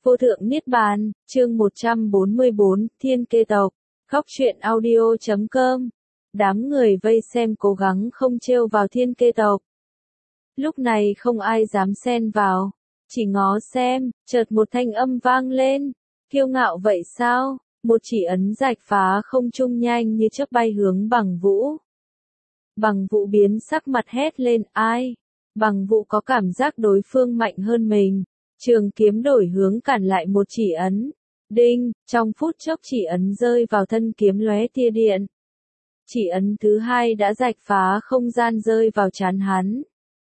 Vô thượng Niết Bàn, chương 144, Thiên Kê Tộc, Góc truyện audio.com. Đám người vây xem cố gắng không trêu vào Thiên Kê Tộc. Lúc này không ai dám xen vào, chỉ ngó xem, chợt một thanh âm vang lên. Kiêu ngạo vậy sao? Một chỉ ấn rạch phá không trung nhanh như chớp bay hướng Bằng Vũ. Bằng Vũ biến sắc mặt hét lên, ai? Bằng Vũ có cảm giác đối phương mạnh hơn mình. Trường kiếm đổi hướng cản lại một chỉ ấn. Đinh, trong phút chốc chỉ ấn rơi vào thân kiếm lóe tia điện. Chỉ ấn thứ hai đã rạch phá không gian rơi vào trán hắn.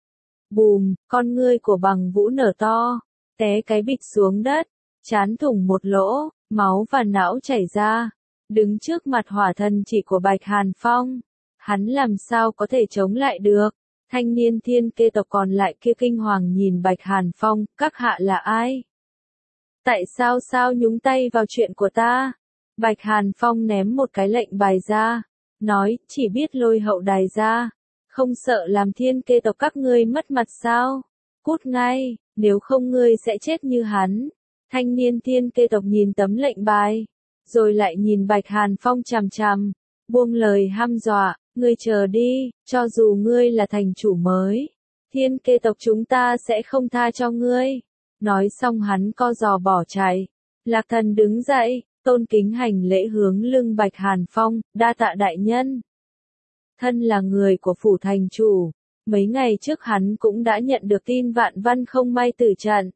Bùm, con ngươi của Bằng Vũ nở to, té cái bịch xuống đất, trán thủng một lỗ, máu và não chảy ra. Đứng trước mặt hỏa thần chỉ của Bạch Hàn Phong, hắn làm sao có thể chống lại được. Thanh niên Thiên Kê tộc còn lại kia kinh hoàng nhìn Bạch Hàn Phong, các hạ là ai? Tại sao nhúng tay vào chuyện của ta? Bạch Hàn Phong ném một cái lệnh bài ra, nói, chỉ biết lôi hậu đài ra, không sợ làm Thiên Kê tộc các ngươi mất mặt sao? Cút ngay, nếu không ngươi sẽ chết như hắn. Thanh niên Thiên Kê tộc nhìn tấm lệnh bài, rồi lại nhìn Bạch Hàn Phong chằm chằm, buông lời hăm dọa. Ngươi chờ đi, cho dù ngươi là thành chủ mới, Thiên Kê tộc chúng ta sẽ không tha cho ngươi. Nói xong hắn co giò bỏ chạy. Lạc Thần đứng dậy, tôn kính hành lễ hướng lưng Bạch Hàn Phong, đa tạ đại nhân. Thân là người của phủ thành chủ, mấy ngày trước hắn cũng đã nhận được tin Vạn Văn không may tử trận.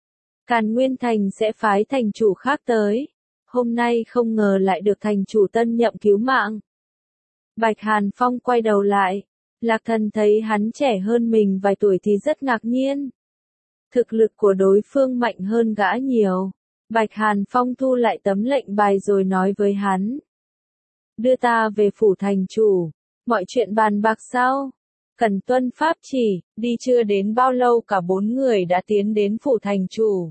Càn Nguyên Thành sẽ phái thành chủ khác tới. Hôm nay không ngờ lại được thành chủ tân nhậm cứu mạng. Bạch Hàn Phong quay đầu lại, Lạc Thần thấy hắn trẻ hơn mình vài tuổi thì rất ngạc nhiên. Thực lực của đối phương mạnh hơn gã nhiều. Bạch Hàn Phong thu lại tấm lệnh bài rồi nói với hắn. Đưa ta về phủ thành chủ, mọi chuyện bàn bạc sau. Cần tuân pháp chỉ, đi chưa đến bao lâu cả bốn người đã tiến đến phủ thành chủ.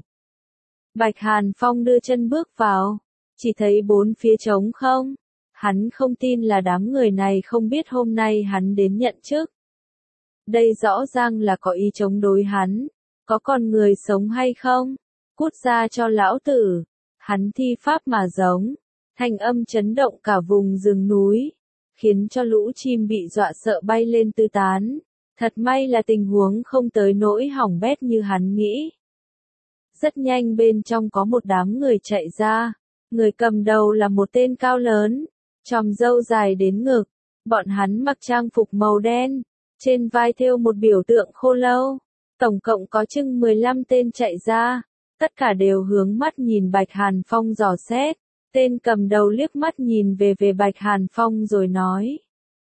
Bạch Hàn Phong đưa chân bước vào, chỉ thấy bốn phía trống không. Hắn không tin là đám người này không biết hôm nay hắn đến nhận chức. Đây rõ ràng là có ý chống đối hắn. Có con người sống hay không? Cút ra cho lão tử. Hắn thi pháp mà giống. Thanh âm chấn động cả vùng rừng núi. Khiến cho lũ chim bị dọa sợ bay lên tứ tán. Thật may là tình huống không tới nỗi hỏng bét như hắn nghĩ. Rất nhanh bên trong có một đám người chạy ra. Người cầm đầu là một tên cao lớn. Chòm râu dài đến ngực, bọn hắn mặc trang phục màu đen, trên vai thêu một biểu tượng khô lâu. Tổng cộng có chừng 15 tên chạy ra, tất cả đều hướng mắt nhìn Bạch Hàn Phong dò xét. Tên cầm đầu liếc mắt nhìn về Bạch Hàn Phong rồi nói.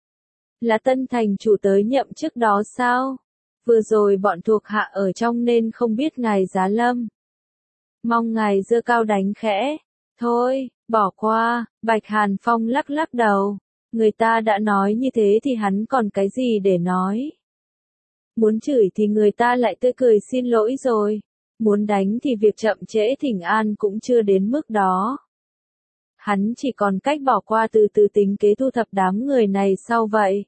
Là tân thành chủ tới nhậm trước đó sao? Vừa rồi bọn thuộc hạ ở trong nên không biết ngài giá lâm. Mong ngài giơ cao đánh khẽ. Thôi, bỏ qua, Bạch Hàn Phong lắc lắc đầu. Người ta đã nói như thế thì hắn còn cái gì để nói. Muốn chửi thì người ta lại tươi cười xin lỗi rồi. Muốn đánh thì việc chậm trễ thỉnh an cũng chưa đến mức đó. Hắn chỉ còn cách bỏ qua từ từ tính kế thu thập đám người này sau vậy.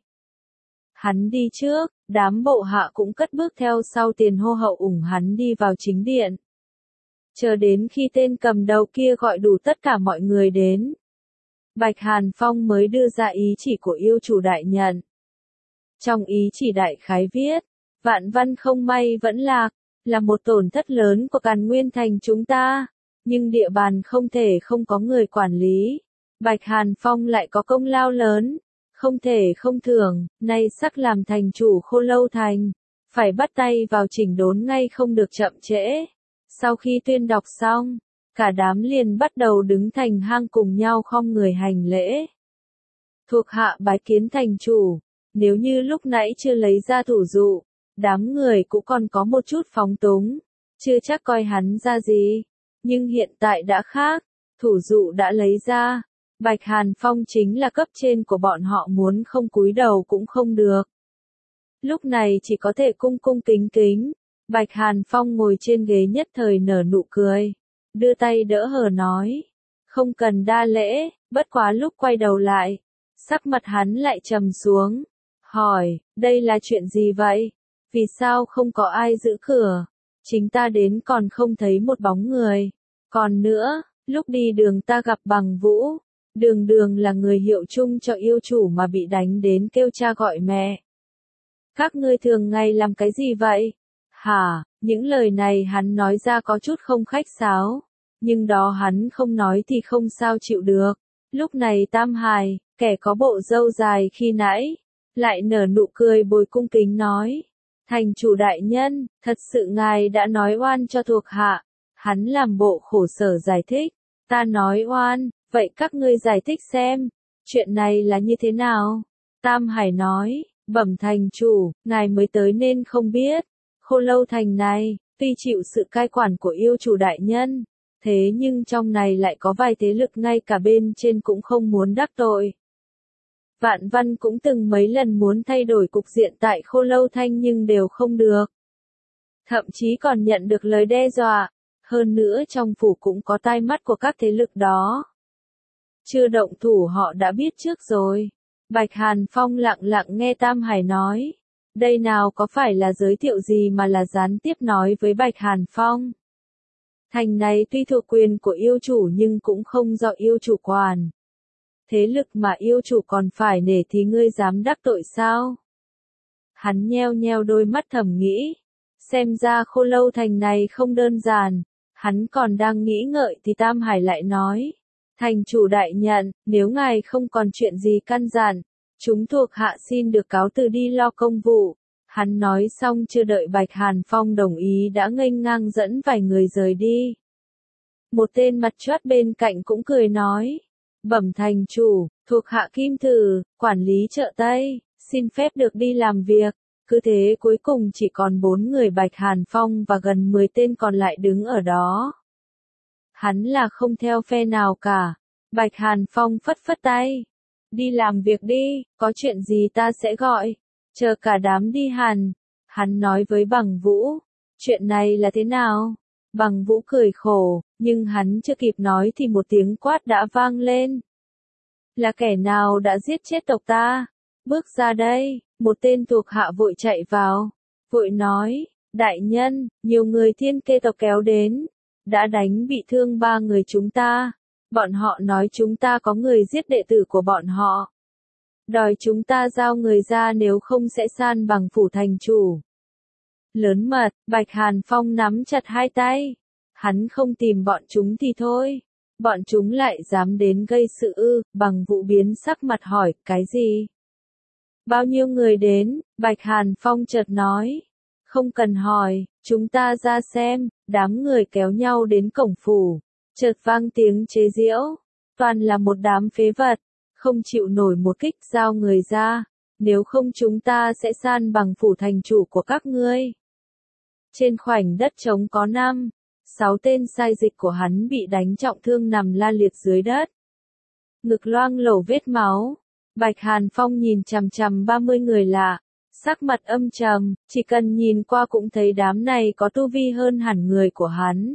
Hắn đi trước, đám bộ hạ cũng cất bước theo sau tiền hô hậu ủng hắn đi vào chính điện. Chờ đến khi tên cầm đầu kia gọi đủ tất cả mọi người đến. Bạch Hàn Phong mới đưa ra ý chỉ của yêu chủ đại nhận. Trong ý chỉ đại khái viết, Vạn Văn không may vẫn lạc, là một tổn thất lớn của Càn Nguyên Thành chúng ta, nhưng địa bàn không thể không có người quản lý. Bạch Hàn Phong lại có công lao lớn, không thể không thưởng, nay sắp làm thành chủ Khô Lâu Thành, phải bắt tay vào chỉnh đốn ngay không được chậm trễ. Sau khi tuyên đọc xong, cả đám liền bắt đầu đứng thành hang cùng nhau khom người hành lễ. Thuộc hạ bái kiến thành chủ, nếu như lúc nãy chưa lấy ra thủ dụ, đám người cũng còn có một chút phóng túng, chưa chắc coi hắn ra gì. Nhưng hiện tại đã khác, thủ dụ đã lấy ra, Bạch Hàn Phong chính là cấp trên của bọn họ, muốn không cúi đầu cũng không được. Lúc này chỉ có thể cung cung kính kính. Bạch Hàn Phong ngồi trên ghế nhất thời nở nụ cười, đưa tay đỡ hờ nói, không cần đa lễ, bất quá lúc quay đầu lại, sắc mặt hắn lại trầm xuống, hỏi, đây là chuyện gì vậy? Vì sao không có ai giữ cửa? Chính ta đến còn không thấy một bóng người. Còn nữa, lúc đi đường ta gặp Bằng Vũ, Đường Đường là người hiệu chung cho yêu chủ mà bị đánh đến kêu cha gọi mẹ. Các ngươi thường ngày làm cái gì vậy? Hả, những lời này hắn nói ra có chút không khách sáo, nhưng đó hắn không nói thì không sao chịu được. Lúc này Tam Hải, kẻ có bộ râu dài khi nãy, lại nở nụ cười bồi cung kính nói. Thành chủ đại nhân, thật sự ngài đã nói oan cho thuộc hạ. Hắn làm bộ khổ sở giải thích. Ta nói oan, vậy các ngươi giải thích xem, chuyện này là như thế nào? Tam Hải nói, bẩm thành chủ, ngài mới tới nên không biết. Khô Lâu Thành này, tuy chịu sự cai quản của yêu chủ đại nhân, thế nhưng trong này lại có vài thế lực ngay cả bên trên cũng không muốn đắc tội. Vạn Văn cũng từng mấy lần muốn thay đổi cục diện tại Khô Lâu Thanh nhưng đều không được. Thậm chí còn nhận được lời đe dọa, hơn nữa trong phủ cũng có tai mắt của các thế lực đó. Chưa động thủ họ đã biết trước rồi. Bạch Hàn Phong lặng lặng nghe Tam Hải nói. Đây nào có phải là giới thiệu gì mà là gián tiếp nói với Bạch Hàn Phong. Thành này tuy thuộc quyền của yêu chủ nhưng cũng không do yêu chủ quản. Thế lực mà yêu chủ còn phải nể thì ngươi dám đắc tội sao? Hắn nheo nheo đôi mắt thầm nghĩ. Xem ra Khô Lâu Thành này không đơn giản. Hắn còn đang nghĩ ngợi thì Tam Hải lại nói. Thành chủ đại nhận, nếu ngài không còn chuyện gì căn dặn, chúng thuộc hạ xin được cáo từ đi lo công vụ. Hắn nói xong chưa đợi Bạch Hàn Phong đồng ý đã nghênh ngang dẫn vài người rời đi. Một tên mặt chót bên cạnh cũng cười nói. Bẩm thành chủ, thuộc hạ Kim Thử, quản lý chợ Tây, xin phép được đi làm việc. Cứ thế cuối cùng chỉ còn 4 người Bạch Hàn Phong và gần 10 tên còn lại đứng ở đó. Hắn là không theo phe nào cả. Bạch Hàn Phong phất phất tay. Đi làm việc đi, có chuyện gì ta sẽ gọi. Chờ cả đám đi hẳn. Hắn nói với Bằng Vũ. Chuyện này là thế nào? Bằng Vũ cười khổ, nhưng hắn chưa kịp nói thì một tiếng quát đã vang lên. Là kẻ nào đã giết chết tộc ta? Bước ra đây, một tên thuộc hạ vội chạy vào. Vội nói, đại nhân, nhiều người Thiên Kê tộc kéo đến. Đã đánh bị thương 3 người chúng ta. Bọn họ nói chúng ta có người giết đệ tử của bọn họ. Đòi chúng ta giao người ra nếu không sẽ san bằng phủ thành chủ. Lớn mật, Bạch Hàn Phong nắm chặt hai tay. Hắn không tìm bọn chúng thì thôi. Bọn chúng lại dám đến gây sự ư? Bằng Vũ biến sắc mặt hỏi, cái gì? Bao nhiêu người đến? Bạch Hàn Phong chợt nói. Không cần hỏi, chúng ta ra xem. Đám người kéo nhau đến cổng phủ. Chợt vang tiếng chế giễu. Toàn là một đám phế vật. Không chịu nổi một kích giao người ra. Nếu không chúng ta sẽ san bằng phủ thành chủ của các ngươi. Trên khoảnh đất trống có 6 tên sai dịch của hắn bị đánh trọng thương nằm la liệt dưới đất. Ngực loang lổ vết máu. Bạch Hàn Phong nhìn chằm chằm 30 người lạ. Sắc mặt âm trầm, chỉ cần nhìn qua cũng thấy đám này có tu vi hơn hẳn người của hắn.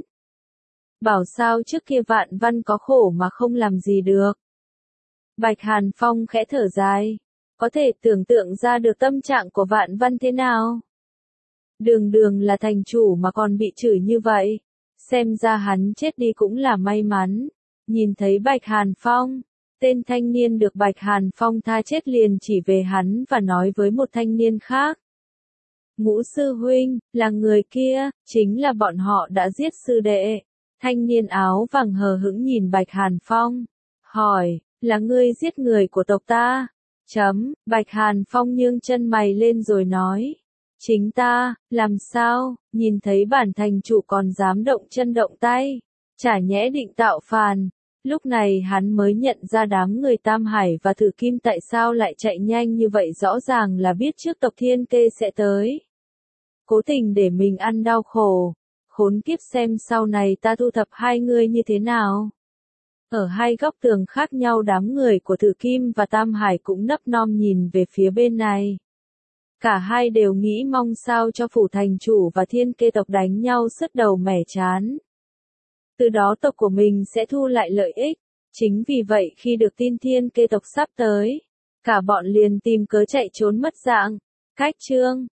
Bảo sao trước kia Vạn Văn có khổ mà không làm gì được. Bạch Hàn Phong khẽ thở dài. Có thể tưởng tượng ra được tâm trạng của Vạn Văn thế nào. Đường Đường là thành chủ mà còn bị chửi như vậy. Xem ra hắn chết đi cũng là may mắn. Nhìn thấy Bạch Hàn Phong. Tên thanh niên được Bạch Hàn Phong tha chết liền chỉ về hắn và nói với một thanh niên khác. Ngũ sư huynh, là người kia, chính là bọn họ đã giết sư đệ. Thanh niên áo vàng hờ hững nhìn Bạch Hàn Phong. Hỏi, là ngươi giết người của tộc ta? Bạch Hàn Phong nhương chân mày lên rồi nói. Chính ta, làm sao, nhìn thấy bản thành chủ còn dám động chân động tay. Chả nhẽ định tạo phàn. Lúc này hắn mới nhận ra đám người Tam Hải và Thử Kim tại sao lại chạy nhanh như vậy, rõ ràng là biết trước tộc Thiên Kê sẽ tới. Cố tình để mình ăn đau khổ. Khốn kiếp, xem sau này ta thu thập hai người như thế nào. Ở hai góc tường khác nhau đám người của Thử Kim và Tam Hải cũng nấp nom nhìn về phía bên này. Cả hai đều nghĩ mong sao cho phủ thành chủ và Thiên Kê tộc đánh nhau sứt đầu mẻ chán. Từ đó tộc của mình sẽ thu lại lợi ích. Chính vì vậy khi được tin Thiên Kê tộc sắp tới, cả bọn liền tìm cớ chạy trốn mất dạng. Cách chương